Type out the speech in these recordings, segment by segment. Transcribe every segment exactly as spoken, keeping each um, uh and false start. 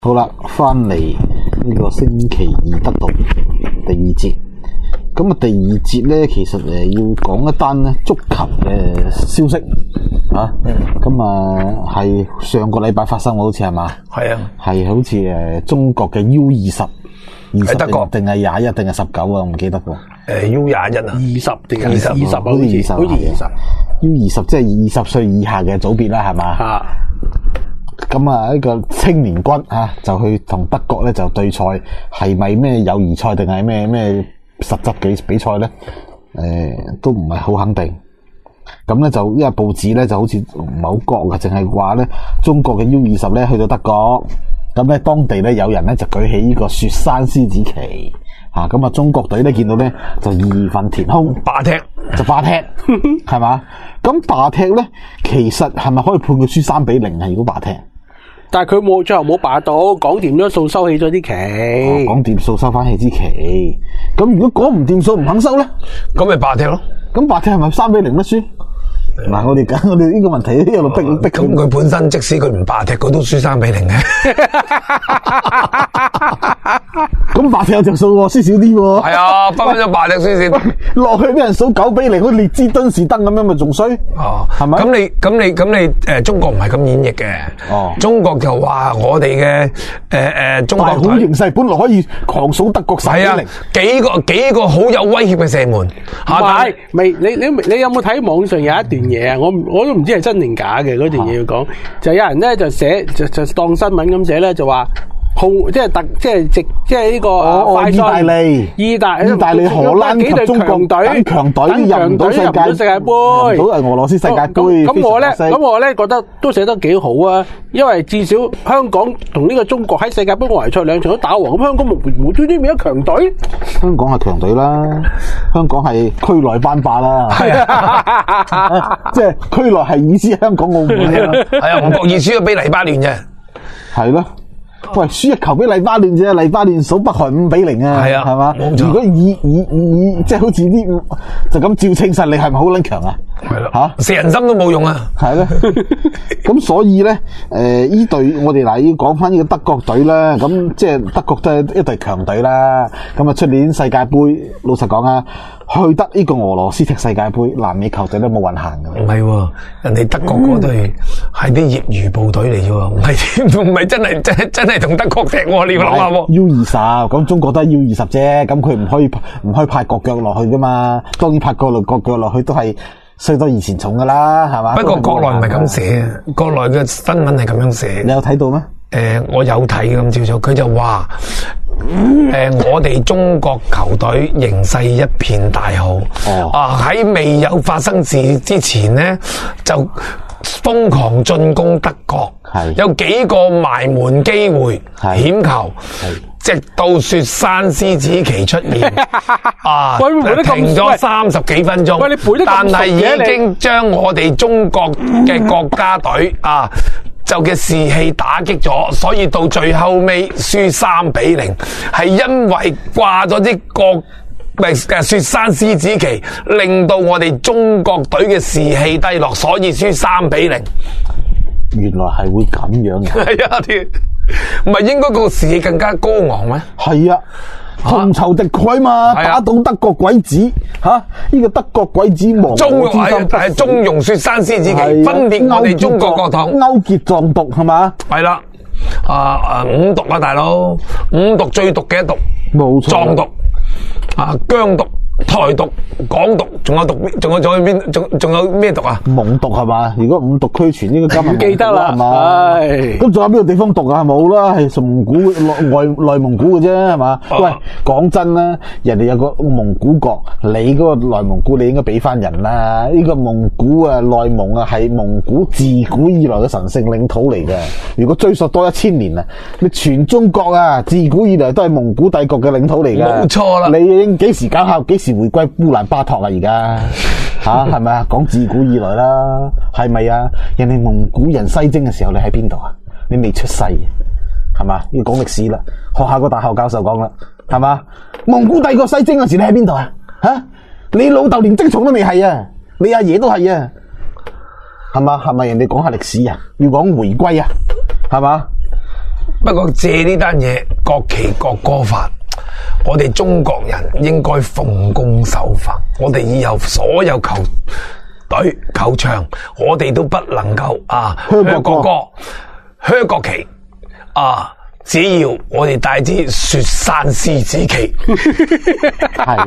好啦，翻嚟呢個星期二得到第二節，咁啊第二節咧，其實誒要講一單咧足球嘅消息啊，咁啊係上個禮拜發生嘅，好似係嘛？係啊，係好似誒中國嘅 U 二十，二十定定係廿一定係十九啊？我唔記得喎。 誒 U 廿一啊， 二十定係二十， 二十啊？好似二十，好似二十。 U 二十即係二十歲以下嘅組別啦，係嘛？ 啊。 咁啊，呢個青年軍啊，就去同德國咧就對賽，係咪咩友誼賽定係咩咩實質嘅比賽咧？誒、呃，都唔係好肯定。咁咧就因為報紙咧就好似唔係好覺嘅，淨係話咧中國嘅 U 二十咧去到德國，咁咧當地咧有人咧就舉起呢個雪山獅子旗，吓咁啊中國隊咧見到咧就義憤填膺， 霸踢就霸踢，係嘛？咁霸踢咧，其實係咪可以判佢輸三比零啊？如果霸踢？ 但係佢冇最後冇霸到，講掂咗數收起咗啲旗， 講掂數收翻起支旗。咁如果講唔掂數唔肯收咧， 咁咪霸踢咯。咁霸踢係咪三比零得輸？嗱，我哋講我哋呢個問題一路逼逼咁佢本身即使佢唔霸踢，佢都輸三比零嘅。 咁霸踢有着數喎，輸少啲喎。 係啊，分分鐘霸踢輸少。 落去俾人數九比零，好似列支敦士登咁樣，咪仲衰？ 哦， 係咪？ 咁你咁你咁你誒，中國唔係咁演繹嘅。哦，中國就話我哋嘅誒誒，中國大好形勢，本來可以狂數德國十比零。係啊， 幾個幾個好有威脅嘅射門。 唔係，未你你你有冇睇網上有一段嘢啊？我我都唔知係真定假嘅嗰段嘢要講，就有人咧就寫就就當新聞咁寫咧，就話號即係特即係直即係呢個哦意大利、 意大意大利、荷蘭及中國隊強隊入唔到世界世界盃， 入唔到係俄羅斯世界盃。 咁我咧咁我咧覺得都寫得幾好啊，因為至少香港同呢個中國喺世界盃外圍賽兩場都打和，咁香港無無端端變咗強隊。 香港係強隊啦，香港係區內班霸啦，係啊，即係區內係意思香港澳門啊， 係啊，唔覺意輸咗俾黎巴嫩啫， 係咯。喂，輸一球俾黎巴嫩啫，黎巴嫩數北韓五比零啊，係啊，係嘛？如果以以以即係好似啲就咁照稱實力，係咪好撚強啊？ 係啦，吓射人心都冇用啊，係咯。咁所以咧，誒，呢隊我哋嗱要講翻呢個德國隊啦，咁即係德國都係一隊強隊啦。咁啊，出年世界盃，老實講啊，去得呢個俄羅斯踢世界盃，南美球隊都冇運行噶。 唔係喎，人哋德國嗰隊係啲業餘部隊嚟啫喎，唔係唔係真係真係真係同德國踢喎，你要諗下喎。 U 二十，咁中國都係 U 二十啫，咁佢唔可以唔可以派國腳落去噶嘛？當然派國內國腳落去都係衰多以前重噶啦，係嘛？ 不過國內唔係咁寫，國內嘅新聞係咁樣寫。 你有睇到咩？ 誒，我有睇咁照做，佢就話。誒、呃，我哋中國球隊形勢一片大好。哦、啊，喺未有發生事之前呢，就瘋狂進攻德國。係有幾個埋門機會，險球。直到雪山獅子旗出現，啊，停咗三十幾分鐘，但係已經將我哋中國嘅國家隊啊。就嘅士氣打擊咗，所以到最後尾輸三比零，係因為掛咗啲國誒雪山獅子旗，令到我哋中國隊嘅士氣低落，所以輸三比零。 原來係會咁樣嘅， 係啊，啲唔係應該個士氣更加高昂咩？ 係啊。同仇敵愾嘛，啊、打倒德國鬼子吓，呢、啊這個德國鬼子亡我之心係中庸雪山獅子旗，啊、分裂我哋中國國統， 勾結藏獨係嘛？ 係啦，啊啊五毒啊大佬，五毒最毒嘅一毒， 冇錯， 藏獨啊疆獨。台獨、港獨，仲有獨，仲有仲有邊，仲仲有咩獨啊？ 蒙獨係嘛？如果五毒俱全，應該今日唔記得啦，係嘛？ 咁仲有邊個地方獨啊？冇啦，係蒙古內內蒙古嘅啫，係嘛？啊、喂，講真啦，人哋有個蒙古國，你嗰個內蒙古，你應該俾翻人啦。呢、這個蒙古啊，內蒙啊，係蒙古自古以來嘅神聖領土嚟嘅。如果追溯多一千年啊，你全中國啊，自古以來都係蒙古帝國嘅領土嚟嘅。 冇錯啦， 你應幾時搞下？幾時？回歸烏蘭巴托啊！而家吓係咪啊？講自古以來啦，係咪啊？人哋蒙古人西征嘅時候，你喺邊度啊？你未出世，係嘛？要講歷史啦。學校個大學教授講啦，係嘛？蒙古帝國西征嗰時，你喺邊度啊？吓，你老豆連精蟲都未係啊，你阿爺都係啊，係嘛？係咪人哋講下歷史啊？要講回歸啊，係嘛？ 不過借呢單嘢國旗國歌法，我哋中國人應該奉公守法。我哋以後所有球隊球場，我哋都不能夠啊噓國歌、噓國旗啊！只要我哋帶支雪山獅子旗， 係。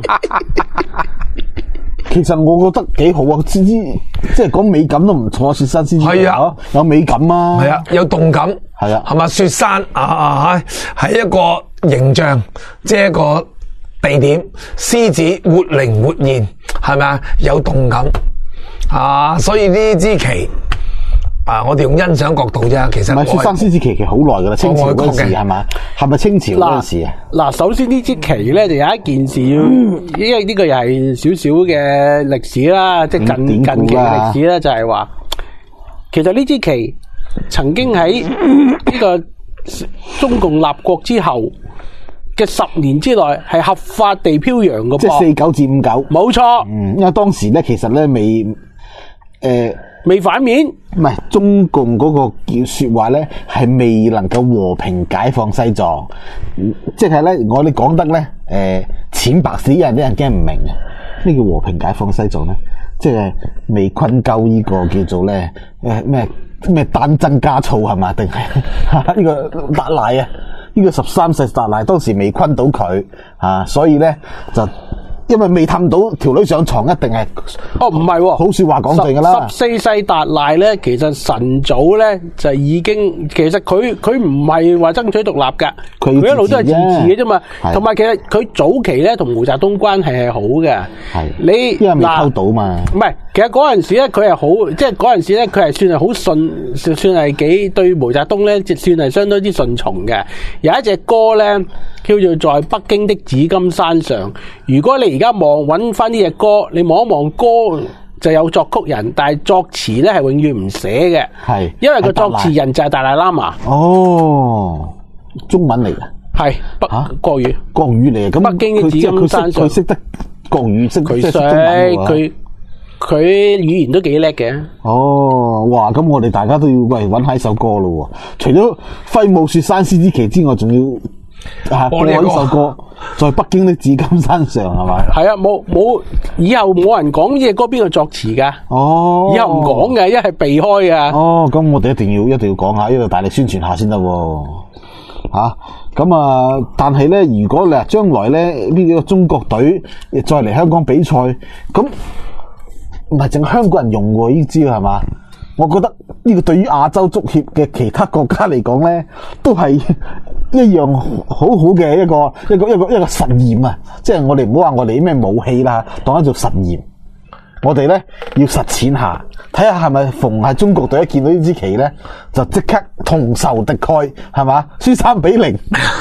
其實我覺得幾好啊，知知即係講美感都唔錯，雪山獅子旗係啊， 有美感啊， 係啊，有動感， 係啊， 係嘛？雪山啊啊，係一個形象，即係一個地點，獅子活靈活現，係咪啊？有動感啊，所以呢支旗。啊！我哋用欣賞角度啫，其實唔係雪山獅子旗其實好耐噶啦，清朝嗰陣時係嘛？係咪清朝嗰陣時啊？ 嗱，首先呢支旗咧就有一件事要， 嗯、 因為呢個又係少少嘅歷史啦，即係近近期嘅歷史咧，就係話，其實呢支旗曾經喺呢個中共立國之後嘅十年之內係合法地飄揚嘅噃， 即係四九至五九， 冇錯。 嗯，因為當時咧其實咧未誒。呃未反面， 唔係中共嗰個叫說話咧，係未能夠和平解放西藏，即係咧我哋講得咧，誒、呃、淺白啲人啲人驚唔明啊！咩叫和平解放西藏咧？即係未昆鳩呢個叫做咧誒咩咩丹增加措係嘛？定係呢個達賴啊？呢、這個十三世達賴當時未昆到佢啊，所以咧就。因為未氹到條女上床，一定係哦，唔係喎， 好說話講盡噶啦。 十四世達賴咧，其實晨早咧就已經，其實佢佢唔係話爭取獨立噶，佢一路都係自治嘅啫嘛。同埋其實佢早期咧同毛澤東關係係好嘅。係你因為未溝到嘛。唔係，其實嗰陣時咧佢係好，即係嗰陣時咧佢係算係好順，算係幾對毛澤東咧，即算係相當之順從嘅。有一隻歌咧叫做《在北京的紫金山上》，如果你而家望揾翻呢隻歌，你望一望歌就有作曲人，但係作詞咧係永遠唔寫嘅，係因為個作詞人就係達賴喇嘛。哦， 中文嚟嘅， 係北國語， 國語嚟嘅。咁北京嘅紫金山上， 佢識得國語，識佢識佢佢語言都幾叻嘅。 哦，哇！咁我哋大家都要喂揾下一首歌咯。除咗揮舞雪山獅子旗之外，仲要。啊！播呢首歌，在北京的紫金山上係咪？係啊，冇冇以後冇人講呢隻歌邊個作詞噶？哦，以後唔講嘅，一係避開噶。哦，咁我哋一定要一定要講下，呢度大力宣傳下先得。吓咁啊！但係咧，如果你將來咧呢個中國隊再嚟香港比賽，咁唔係淨係香港人用喎，呢招係嘛？我覺得呢個對於亞洲足協嘅其他國家嚟講咧，都係一樣好好嘅一個一個一個一個實驗啊！即係我哋唔好話我哋啲咩武器啦，當一做實驗。我哋咧要實踐下，睇下係咪逢係中國隊一見到呢支旗咧，就即刻同仇敵愾，係嘛？輸三比零。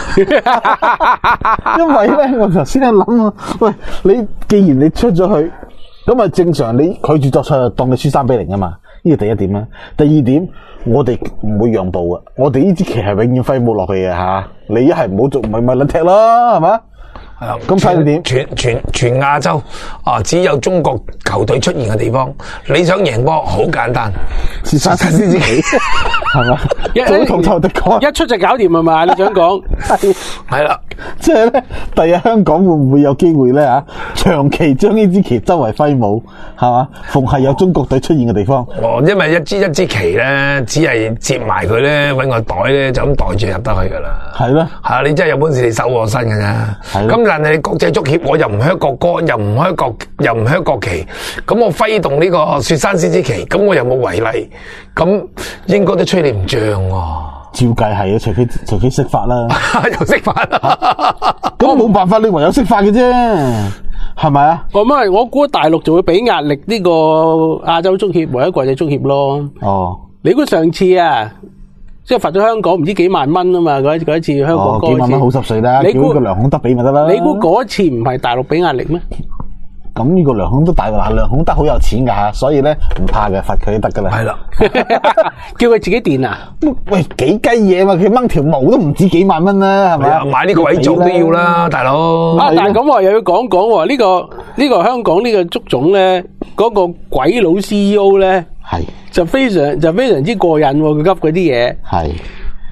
因為咧，我頭先喺諗啊，喂，你既然你出咗去，咁啊正常你拒絕作賽就當你輸三比零啊嘛。呢個第一點啦，第二點我哋唔會讓步嘅，我哋呢支旗係永遠揮舞落去嘅吓，你一係唔好做，咪咪撚踢啦，係嘛？係啊，咁睇你點？ 全全全亞洲啊，只有中國球隊出現嘅地方，你想贏波好簡單， 雪山獅子旗係嘛？一同仇敵愾， 一出就搞掂係嘛？你想講係係啦， 即係咧，第日香港會唔會有機會咧吓？長期將呢支旗周圍揮舞係嘛？逢係有中國隊出現嘅地方， 哦，因為一支一支旗咧，只係接埋佢咧，搵個袋咧就咁袋住入得去噶啦。係咯，係啊，你真係有本事你守我身㗎咋？咁但係國際足協我又唔噓國歌，又唔噓國，又唔噓國旗，咁我揮動呢個雪山獅子旗，咁我又冇違例，咁應該都吹你唔脹喎。 照計係啊，除非除非釋法啦， 又釋法啦， 咁冇辦法，你唯有釋法嘅啫，係咪啊？ 咁啊，我估大陸就會俾壓力呢個亞洲足協或者國際足協咯。哦，你估上次啊？即係罰咗香港唔知幾萬蚊啊嘛，嗰一次香港嗰次，哦，幾萬蚊好濕碎啦，叫呢個梁孔德俾咪得啦。你估嗰次唔係大陸俾壓力咩？ 咁呢個梁孔德大嗱，梁孔德好有錢噶吓，所以咧唔怕嘅，罰佢都得噶啦。係啦， 叫佢自己墊啊？ 喂，幾雞嘢嘛？佢掹條毛都唔止幾萬蚊啦，係咪啊？ 買呢個位做都要啦，大佬。 啊，但係咁話又要講講呢個呢個香港呢個足總咧，嗰個鬼佬 C E O 咧。係就非常就非常之過癮，佢急嗰啲嘢係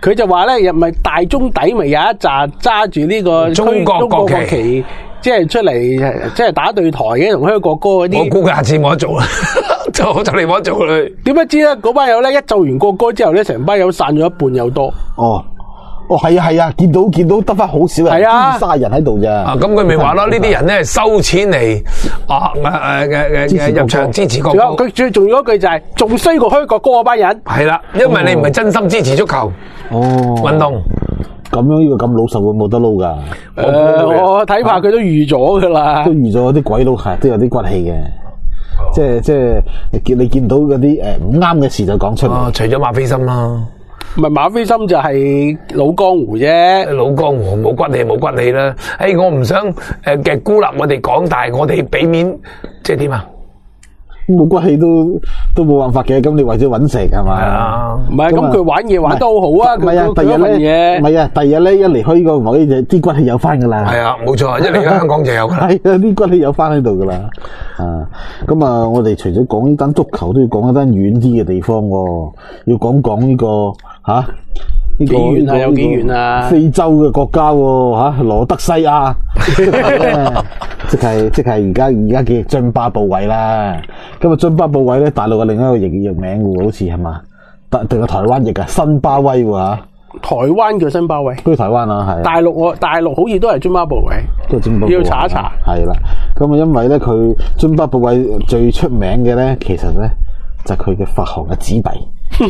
佢就話咧，又咪大中底咪有一紮揸住呢個中國國旗中國旗，即係出嚟，即係打對台嘅，同香國歌嗰啲。 我估佢下次冇得做啦，就就嚟冇得做佢。 點不知咧？嗰班友咧一奏完國歌之後咧，成班友散咗一半有多。 哦。哦，係啊，係啊，見到見到得翻好少人， 係啊， 卅人喺度咋。 啊，咁佢咪話咯，呢啲人咧係收錢嚟啊誒誒誒誒入場支持國歌。 仲有佢最重要嗰句就係，仲衰過開國歌嗰班人。 係啦，因為你唔係真心支持足球哦運動。 咁樣呢個咁老實會冇得撈㗎。 誒，我睇怕佢都預咗㗎啦。 都預咗啲鬼佬係都有啲骨氣嘅。即係即係見你見到嗰啲誒唔啱嘅事就講出嚟。 啊，除咗馬斐森啦。 唔係馬斐森就係老江湖啫， 老江湖冇骨氣冇骨氣啦。誒，我唔想誒嘅孤立我哋講，但係我哋俾面，即係點啊？ 冇骨氣都都冇辦法嘅，咁你為咗揾食係嘛？ 係啊， 唔係咁佢玩嘢玩得好好啊！ 唔係啊，第佢二日咧，唔係啊，第二日咧一離開呢個某啲嘢，啲骨氣有翻噶啦。 係啊，冇錯，一離開香港就有噶啦。 係啊，啲骨氣有翻喺度噶啦。啊，咁啊，我哋除咗講呢單足球，都要講一單遠啲嘅地方喎，要講講呢個吓呢個幾遠啊？有幾遠啊？ 非洲嘅國家喎吓，羅德西亞。即係即係而家而家嘅津巴布韋啦，咁啊津巴布韋咧，大陸嘅另一個譯譯名喎，好似係嘛？特定係台灣譯啊，新巴威喎嚇。 台灣叫新巴威， 都係台灣啊，係。 大陸我大陸好似都係津巴布韋， 都係津巴布韋。 要查一查。 係啦，咁啊，因為咧佢津巴布韋最出名嘅咧，其實咧就係佢嘅發行嘅紙幣，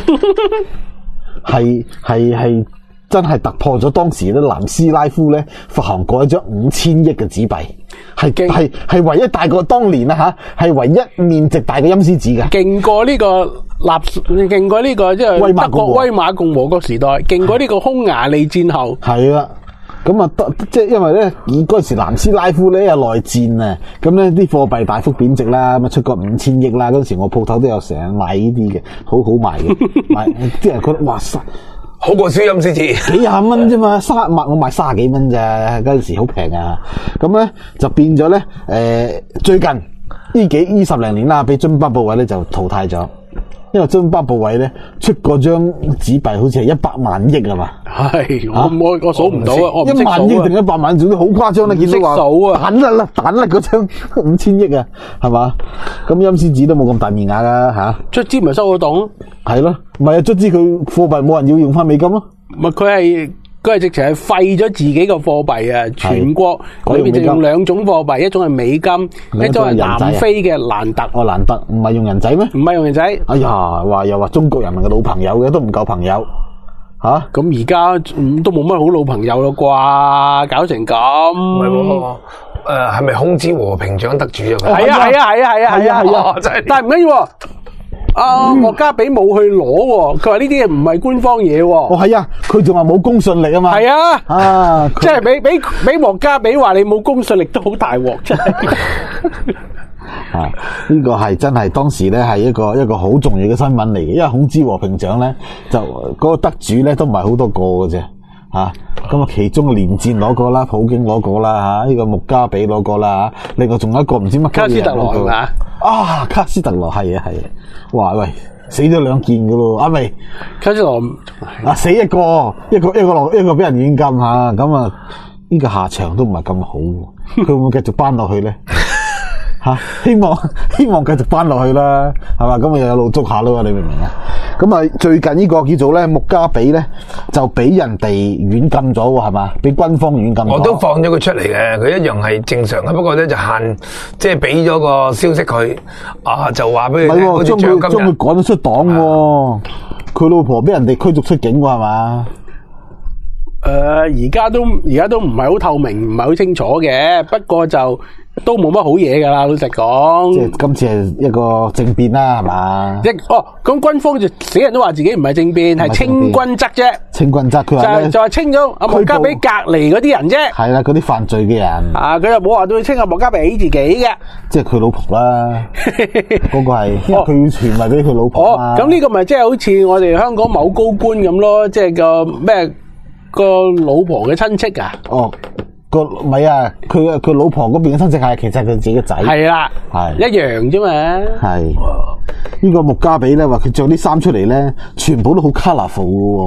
係係係。真係突破咗當時咧，南斯拉夫咧發行過一張五千億嘅紙幣，係係係唯一大過當年啦吓，係唯一面值大過陰司紙嘅， 勁過呢個納，勁過呢個即係德國威瑪共和國時代，勁過呢個匈牙利戰後。 係啦，咁啊得即係因為咧，以嗰陣時南斯拉夫咧有內戰啊，咁咧啲貨幣大幅貶值啦，咁啊出過五千億啦，嗰陣時我鋪頭都有成日賣呢啲嘅，好好賣嘅，賣啲人覺得哇塞！ 好過燒陰司紙， 幾廿蚊啫嘛，三萬我賣卅幾蚊咋，嗰陣時好平啊！咁咧就變咗咧，誒、呃、最近呢幾呢十零年啦，俾津巴布韋咧就淘汰咗，因為津巴布韋咧出嗰張紙幣好似係一百萬億啊嘛， 係我我我數唔到啊， 一萬億定一百萬，總之好誇張啦，見到話數啊， 彈甩啦，彈甩嗰張五千億啊，係嘛？咁陰司紙都冇咁大面額噶吓， 卒之咪收到檔， 係咯，唔係啊，卒之佢貨幣冇人要用翻美金咯， 咪佢係。佢係直情係廢咗自己個貨幣啊！全國裏邊就用兩種貨幣，一種係美金，一種係南非嘅蘭特。 哦，蘭特唔係用人仔咩？ 唔係用人仔。 哎呀，話又話中國人民嘅老朋友嘅，都唔夠朋友吓。 咁而家都冇乜好老朋友咯啩？搞成咁。 唔係喎，誒係咪空之和平獎得主啊？ 係啊係啊係啊係啊係啊係啊！ 真係， 但係唔緊要。啊！莫加比冇去攞喎，佢話呢啲嘢唔係官方嘢喎。 哦，係啊，佢仲話冇公信力啊嘛。 係啊， 啊， 即係俾俾俾莫加比話你冇公信力都好大鑊，真係。 啊，呢個係真係當時咧係一個一個好重要嘅新聞嚟嘅，因為孔之和平獎咧就嗰個得主咧都唔係好多個嘅啫。吓，咁啊，其中連戰攞過啦，普京攞過啦，吓、啊、呢、這個穆加比攞過啦，吓，另外仲有一個唔知乜卡斯特羅係嘛？ 啊，卡斯特羅係啊係啊，哇喂，死咗兩件噶咯，阿、啊、未？ 卡斯特羅啊死一個，一個一個落一個俾人軟禁吓，咁啊呢、這個下場都唔係咁好，佢會唔會繼續扳落去咧？吓、啊，希望希望繼續翻落去啦，係嘛？咁啊又有路捉下咯，你明唔明啊？咁啊，最近呢個叫做咧穆加比咧，就俾人哋軟禁咗喎，係嘛？俾軍方軟禁咗。 我都放咗佢出嚟嘅，佢一樣係正常嘅，不過咧就限，即係俾咗個消息佢，啊就話俾佢聽，好似將佢將佢趕咗出黨喎，佢、啊、老婆俾人哋驅逐出境喎，係嘛？ 誒、呃，而家都而家都唔係好透明，唔係好清楚嘅，不過就。都冇乜好嘢噶啦，老實講。 即係今次係一個政變啦，係嘛？ 一哦，咁軍方就死人都話自己唔係政變，係清君側啫。 清君側，佢話就就係清咗阿莫加比隔離嗰啲人啫。 係啦，嗰啲犯罪嘅人。 啊，佢又冇話到去清阿莫加比自己嘅。即係佢老婆啦，嗰個係，因為佢要傳埋俾佢老婆。 哦，咁呢個咪即係好似我哋香港某高官咁咯，即係個咩個老婆嘅親戚啊？ 哦。個唔係啊，佢佢老婆嗰邊嘅親戚係其實佢自己嘅仔， 係啦，係一樣啫嘛。係呢、 這個穆加比咧話佢着啲衫出嚟咧，全部都好 colourful 嘅喎，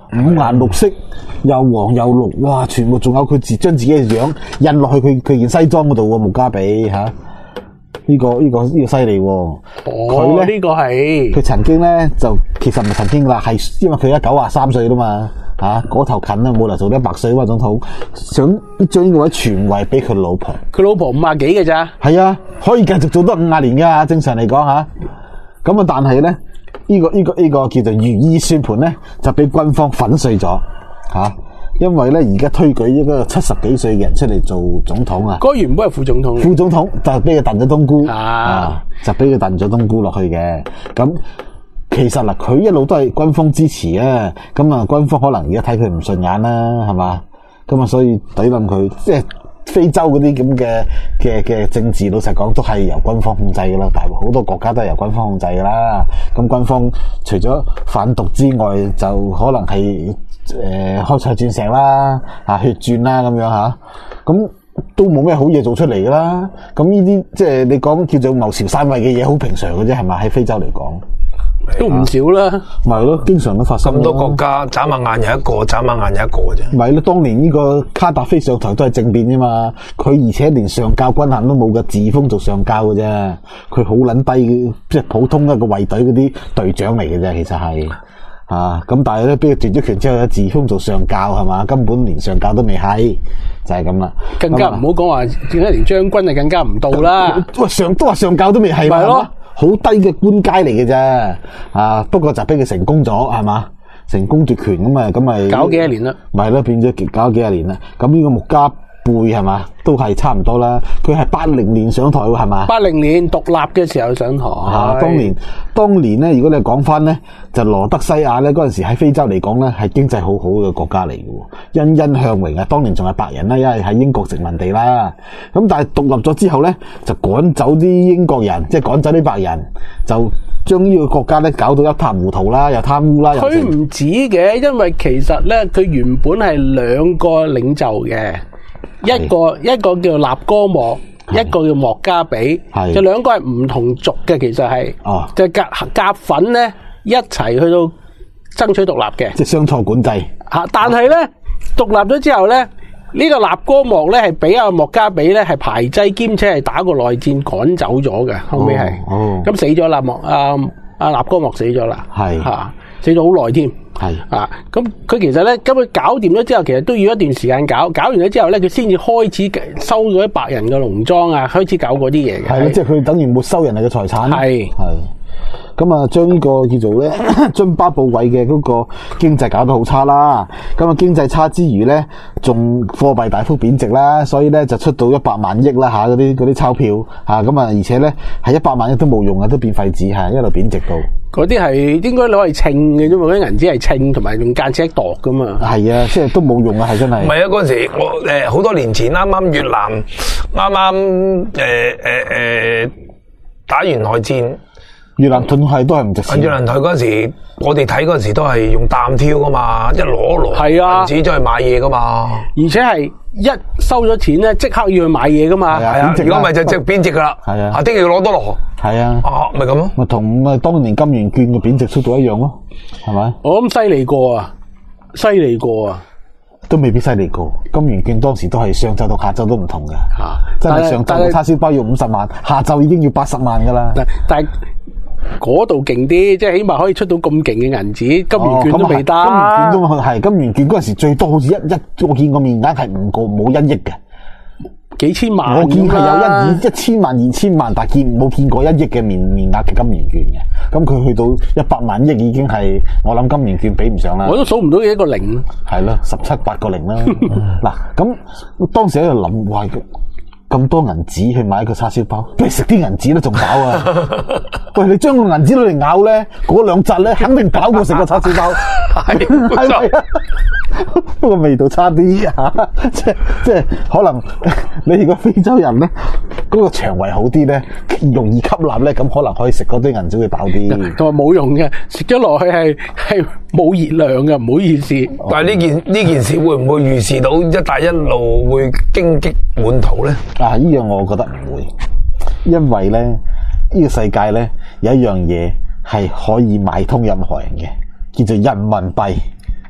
五顏六色，又黃又綠，哇！全部仲有佢自將自己嘅樣印落去佢佢件西裝嗰度喎，穆加比嚇。呢、這個呢、這個呢、這個犀利喎！佢咧呢個係佢曾經咧就其實唔係曾經啦，係因為佢而家九啊三歲啦嘛嚇，嗰頭近啦，冇嚟做得一百歲啊嘛總統，想將呢個位傳位俾佢老婆。 佢老婆五啊幾嘅咋？ 係啊，可以繼續做多五啊年噶，正常嚟講嚇。咁啊，但係咧呢、這個呢、這個呢、這個叫做如意算盤咧，就俾軍方粉碎咗嚇。啊因為咧，而家推舉一個七十幾歲嘅人出嚟做總統啊！ 嗰原本係副總統， 副總統就俾佢燉咗冬菇啊， 啊就俾佢燉咗冬菇落去嘅。咁其實嗱，佢一路都係軍方支持啊。咁啊，軍方可能而家睇佢唔順眼啦，係嘛？咁啊，所以懟冧佢。即係非洲嗰啲咁嘅嘅嘅政治，老實講都係由軍方控制噶啦。大好多國家都係由軍方控制噶啦。咁軍方除咗販毒之外，就可能係。誒、呃，開採鑽石啦，啊，血鑽啦，咁樣吓，咁都冇咩好嘢做出嚟噶啦。咁呢啲即係你講叫做謀朝篡位嘅嘢，好平常嘅啫，係咪？喺非洲嚟講， 都唔少啦。 咪係咯，經常都發生。 咁多國家眨下眼有一個，眨下眼有一個嘅啫。 咪係咯，當年呢個卡達菲上台都係政變啫嘛。佢而且連上校軍銜都冇嘅，自封做上校嘅啫。佢好撚低，即係普通一個衛隊嗰啲隊長嚟嘅啫，其實係。啊，咁但係咧，俾佢奪咗權之後咧，自封做上校係嘛，根本連上校都未係，就係咁啦。 更加唔好講話，點解連將軍啊更加唔到啦？ 喂，上都話上校都未係， 咪係咯， 好低嘅官階嚟嘅啫。啊，不過就俾佢成功咗，係嘛，成功奪權咁啊，咁咪搞幾多年啦？ 咪係咯，變咗搞幾多年啦。咁呢個穆加貝係嘛，都係差唔多啦。佢係八零年上台喎，係嘛？ 八零年獨立嘅時候上台。 啊，當年當年咧，如果你講翻咧，就羅德西亞咧嗰陣時喺非洲嚟講咧，係經濟好好嘅國家嚟嘅喎，欣欣向榮啊！當年仲係白人啦，因為喺英國殖民地啦。咁但係獨立咗之後咧，就趕走啲英國人，即係趕走啲白人，就將呢個國家咧搞到一塌糊塗啦，又貪污啦。 佢唔止嘅，因為其實咧，佢原本係兩個領袖嘅。一個一個叫納哥莫，一個叫莫加比，就兩個係唔同族嘅，其實係，哦、就夾夾粉咧一齊去到爭取獨立嘅， 即係雙錯管制。 吓，但係咧獨立咗之後咧，呢、這個納哥莫咧係俾阿莫加比咧係排擠，兼且係打過內戰趕走咗嘅，後尾係，咁、哦哦、死咗啦，莫阿阿納哥莫死咗啦，係吓、啊、死咗好耐添。係啊，咁佢其實咧，咁佢搞掂咗之後，其實都要一段時間搞。搞完咗之後咧，佢先至開始收咗啲白人嘅農莊啊，開始搞嗰啲嘢嘅。係，即係佢等於沒收人哋嘅財產。係係，咁啊，將呢個叫做咧津巴布韋嘅嗰個經濟搞得好差啦。咁啊，經濟差之餘咧，仲貨幣大幅貶值啦，所以咧就出到一百萬億啦吓，嗰啲嗰啲鈔票吓，咁啊，而且咧係一百萬億都冇用啊，都變廢紙吓，一路貶值到。嗰啲係應該攞嚟稱嘅啫嘛，嗰啲銀紙係稱同埋用間尺度噶嘛。係啊，即係都冇用啊，係真係。唔係啊，嗰陣時我誒好多年前啱啱越南啱啱誒誒誒打完海戰，越南盾係都係唔值錢。越南盾嗰陣時，我哋睇嗰陣時都係用擔挑噶嘛，一攞攞係啊，銀紙就去買嘢噶嘛，而且係。一收咗錢咧，即刻要去買嘢噶嘛。係啊，如果唔係就即貶值噶啦。係啊，下啲要攞多羅。係啊，啊咪咁咯。咪同咪當年金圓券嘅貶值速度一樣咯，係咪？我諗犀利過啊，犀利過啊，都未必犀利過。金圓券當時都係上晝到下晝都唔同嘅。吓、啊，真係上晝叉燒包要五十萬，下晝已經要八十萬噶啦。但係嗰度勁啲，即係起碼可以出到咁勁嘅銀紙，金圓券都未得。金圓券都係金圓券嗰陣時最多好似一一，我見個面額係唔過冇一億嘅，幾千萬。我見係有一億一千萬、二千萬，但係見冇見過一億嘅面面額嘅金圓券嘅。咁佢去到一百萬億已經係，我諗金圓券比唔上啦。我都數唔到幾多個零。係咯，十七八個零啦。嗱，咁當時喺度諗，哇！咁多銀紙去買一個叉燒包，不如食啲銀紙都仲飽啊！喂，你將個銀紙攞嚟咬咧，嗰兩紮咧肯定飽過食個叉燒包，係係咪啊？不過味道差啲吓，即係即係可能你如果非洲人咧，嗰個腸胃好啲咧，容易吸納咧，咁可能可以食嗰啲銀紙會飽啲。同埋冇用嘅，食咗落去係係冇熱量嘅，唔好意思。但係呢件呢件事會唔會預示到一帶一路會荊棘滿途咧？啊！呢樣我覺得唔會，因為咧呢、呢個世界咧有一樣嘢係可以買通任何人嘅，叫做人民幣。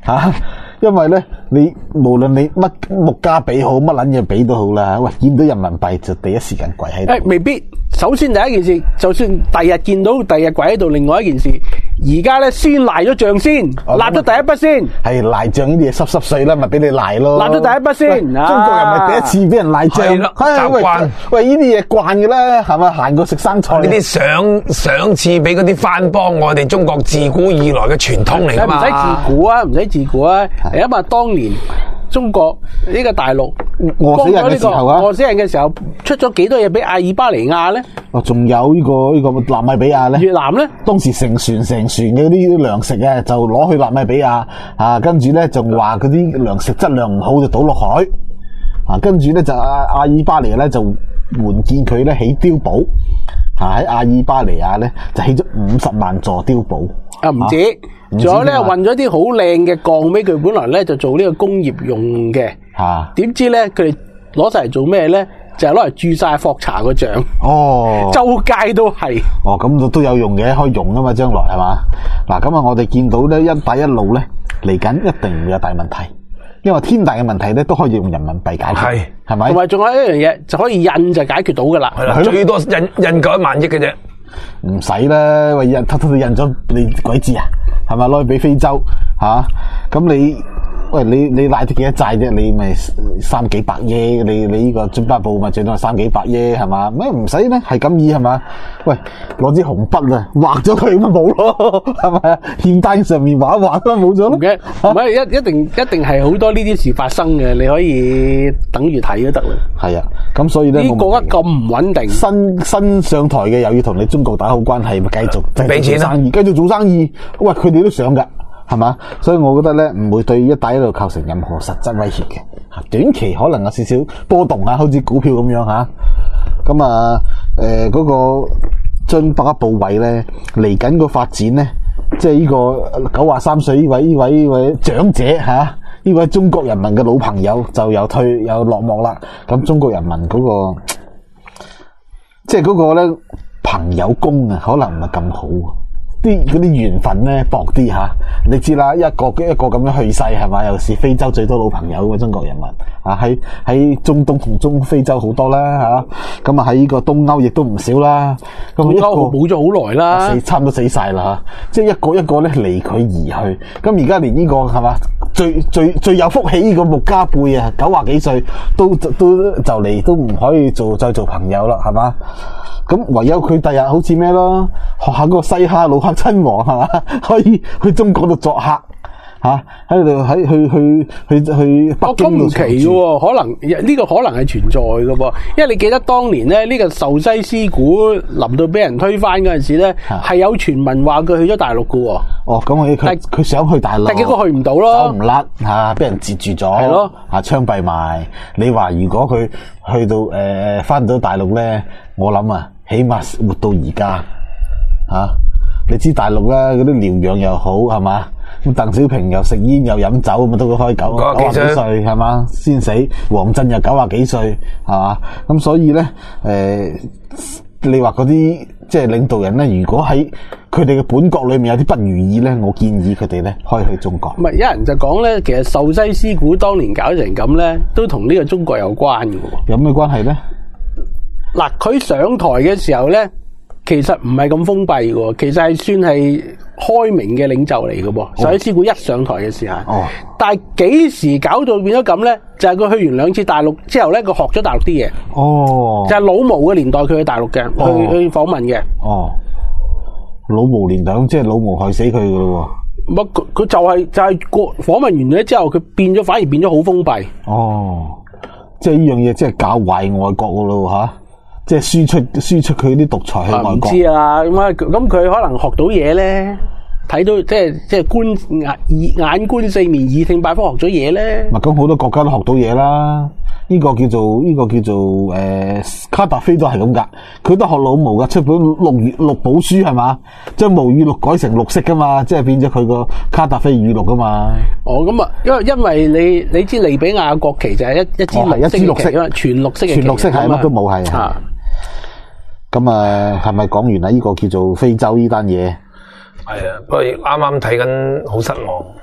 吓，因為咧你無論你乜木加比好，乜撚嘢比都好啦，喂，見到人民幣就第一時間跪喺度。 誒，未必。首先第一件事，就算第日見到第日跪喺度，另外一件事，而家咧先賴咗帳先，立咗第一筆先。 係賴帳呢啲嘢濕濕碎啦，咪俾你賴咯。 立咗第一筆先。 中國人咪第一次俾人賴帳， 係啦習慣。 喂，呢啲嘢慣嘅啦，係咪行過食生菜？ 呢啲賞賞賜俾嗰啲番邦，我哋中國自古以來嘅傳統嚟㗎嘛。 唔使自古啊，唔使自古啊。係因為當年中國呢個大陸餓死人嘅時候啊， 餓死人嘅時候出咗幾多嘢俾阿爾巴尼亞咧？ 哦，仲有呢個呢個納米比亞咧？ 越南咧？ 當時成船成船嘅啲糧食啊，就攞去納米比亞啊，跟住咧仲話嗰啲糧食質量唔好就倒落海啊，跟住咧就阿阿爾巴尼亞咧就援建佢咧起碉堡啊，喺阿爾巴尼亞咧就起咗五十萬座碉堡。 啊，唔止，仲有咧運咗啲好靚嘅鋼俾佢，本來咧就做呢個工業用嘅。 吓， 點知咧佢哋攞晒嚟做咩咧？就係攞嚟注晒霍查個獎。 哦， 周街都係。 哦，咁都都有用嘅，可以用噶嘛，將來係嘛？嗱，咁啊，我哋見到咧一帶一路咧嚟緊一定會有大問題，因為天大嘅問題咧都可以用人民幣解決，係係咪？ 同埋仲有一樣嘢就可以印就解決到噶啦， 係啦，最多印印夠一萬億嘅啫。 唔使啦，喂，印偷偷地印咗，你鬼知啊？係咪攞去俾非洲吓？咁、啊、你喂你你賴啲幾多債啫？你咪三幾百億，你你呢個津巴布咪最多係三幾百億係嘛？咩唔使咧？係咁意係嘛？喂，攞支紅筆啊，畫咗佢咪冇咯？係咪啊？欠單上面畫一畫都冇咗咯？ 嘅唔係一一定一定係好多呢啲事發生嘅，你可以等住睇都得啦。 係啊，咁所以咧， 呢個得咁唔穩定， 新新上台嘅又要同你中國打好關係，咪繼續俾錢做生意，繼續做生意。喂，佢哋都想噶，係嘛？所以我覺得咧，唔會對一帶一路構成任何實質威脅嘅。短期可能有少少波動啊，好似股票咁樣吓。咁啊，誒、呃，嗰、那個津巴布韋咧嚟緊個發展咧，即係呢個九十三歲呢位呢位呢位長者吓。啊呢位中國人民嘅老朋友就又退又落幕啦，咁中國人民嗰、那個即係嗰個咧朋友宮啊，可能唔係咁好，啲嗰啲緣分咧薄啲吓，你知啦，一個一個咁樣去世係嘛，又是非洲最多老朋友嘅中國人民啊，喺喺中東同中非洲好多啦吓，咁啊喺呢個東歐亦都唔少啦，咁東一個歐冇咗好耐啦， 死差唔多死晒啦吓，即係一個一個咧離佢而去，咁而家連呢、這個係嘛最最最有福氣呢個穆加貝啊，九廿幾歲都都就嚟都唔可以做再做朋友啦，係嘛？咁唯有佢第日好似咩咯，學下嗰個西哈努克親王係嘛，可以去中國度作客吓，喺度喺去去去去北京度唔奇嘅，可能呢、這個可能係存在嘅噃，因為你記得當年咧呢、這個壽西斯古臨到俾人推翻嗰陣時咧，係有傳聞話佢去咗大陸嘅。 哦，咁佢佢佢想去大陸， 但結果去唔到咯， 走唔甩吓，俾人截住咗， 係咯， 啊槍斃埋。你話如果佢去到誒翻到大陸咧，我諗啊，起碼活到而家吓。你知大陸啦，嗰啲療養又好係嘛？咁鄧小平又食煙又飲酒，咁都開九九廿幾歲係嘛？先死。王震又九廿幾歲係嘛？咁所以咧，誒、呃，你話嗰啲即係領導人咧，如果喺佢哋嘅本國裏面有啲不如意咧，我建議佢哋咧可以去中國。 唔係，有人就講咧，其實壽西斯古當年搞成咁咧，都同呢個中國有關嘅。 有咩關係咧？ 嗱，佢上台嘅時候咧，其實唔係咁封閉嘅，其實係算係開明嘅領袖嚟嘅噃。壽西斯古一上台嘅時候，哦，但係幾時搞到變咗咁咧？就係、是、佢去完兩次大陸之後咧，佢學咗大陸啲嘢。哦，就係、是、老毛嘅年代，佢去大陸嘅，哦、去去訪問嘅。哦， 老毛年代即係老毛害死佢嘅咯。 乜佢佢就係、是、就係過訪問完咗之後，佢變咗反而變咗好封閉。 哦，即係呢樣嘢，即係搞壞外國嘅咯吓。即係輸出輸出佢啲獨裁去外國。唔知啊，咁啊，咁佢可能學到嘢咧，睇到即係即係觀眼眼觀四面，耳聽八方，學咗嘢咧。咪咁好多國家都學到嘢啦。呢、這個叫做呢、這個叫做誒、呃、卡達菲都係咁噶，佢都學老毛噶，出本綠綠寶書係嘛，將毛語錄改成綠色噶嘛，即係變咗佢個卡達菲語錄噶嘛。哦，咁啊，因為因為你你知利比亞國旗就係一一支綠色、哦、一支綠色，全綠色嘅旗，全綠色係乜都冇係啊。咁啊，係咪講完啦？呢、這個叫做非洲呢單嘢。係啊，不過啱啱睇緊好失望。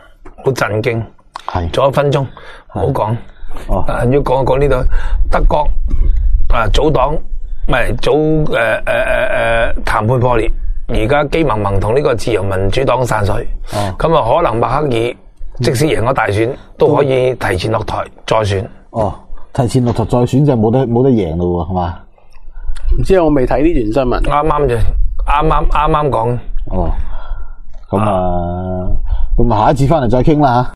好震驚。 係仲有一分鐘，唔好講。 哦啊，要講講呢度德國啊，組黨唔係組誒誒誒誒談判破裂，而家基盟盟同呢個自由民主黨散水。 哦咁啊，可能默克爾即使贏咗大選，都可以提前落台再選。 哦，提前落台再選就冇得冇得贏咯喎，係嘛？ 唔知我未睇呢段新聞。 啱啱就啱啱啱啱講。 哦，咁啊，咁啊，下一次翻嚟再傾啦吓。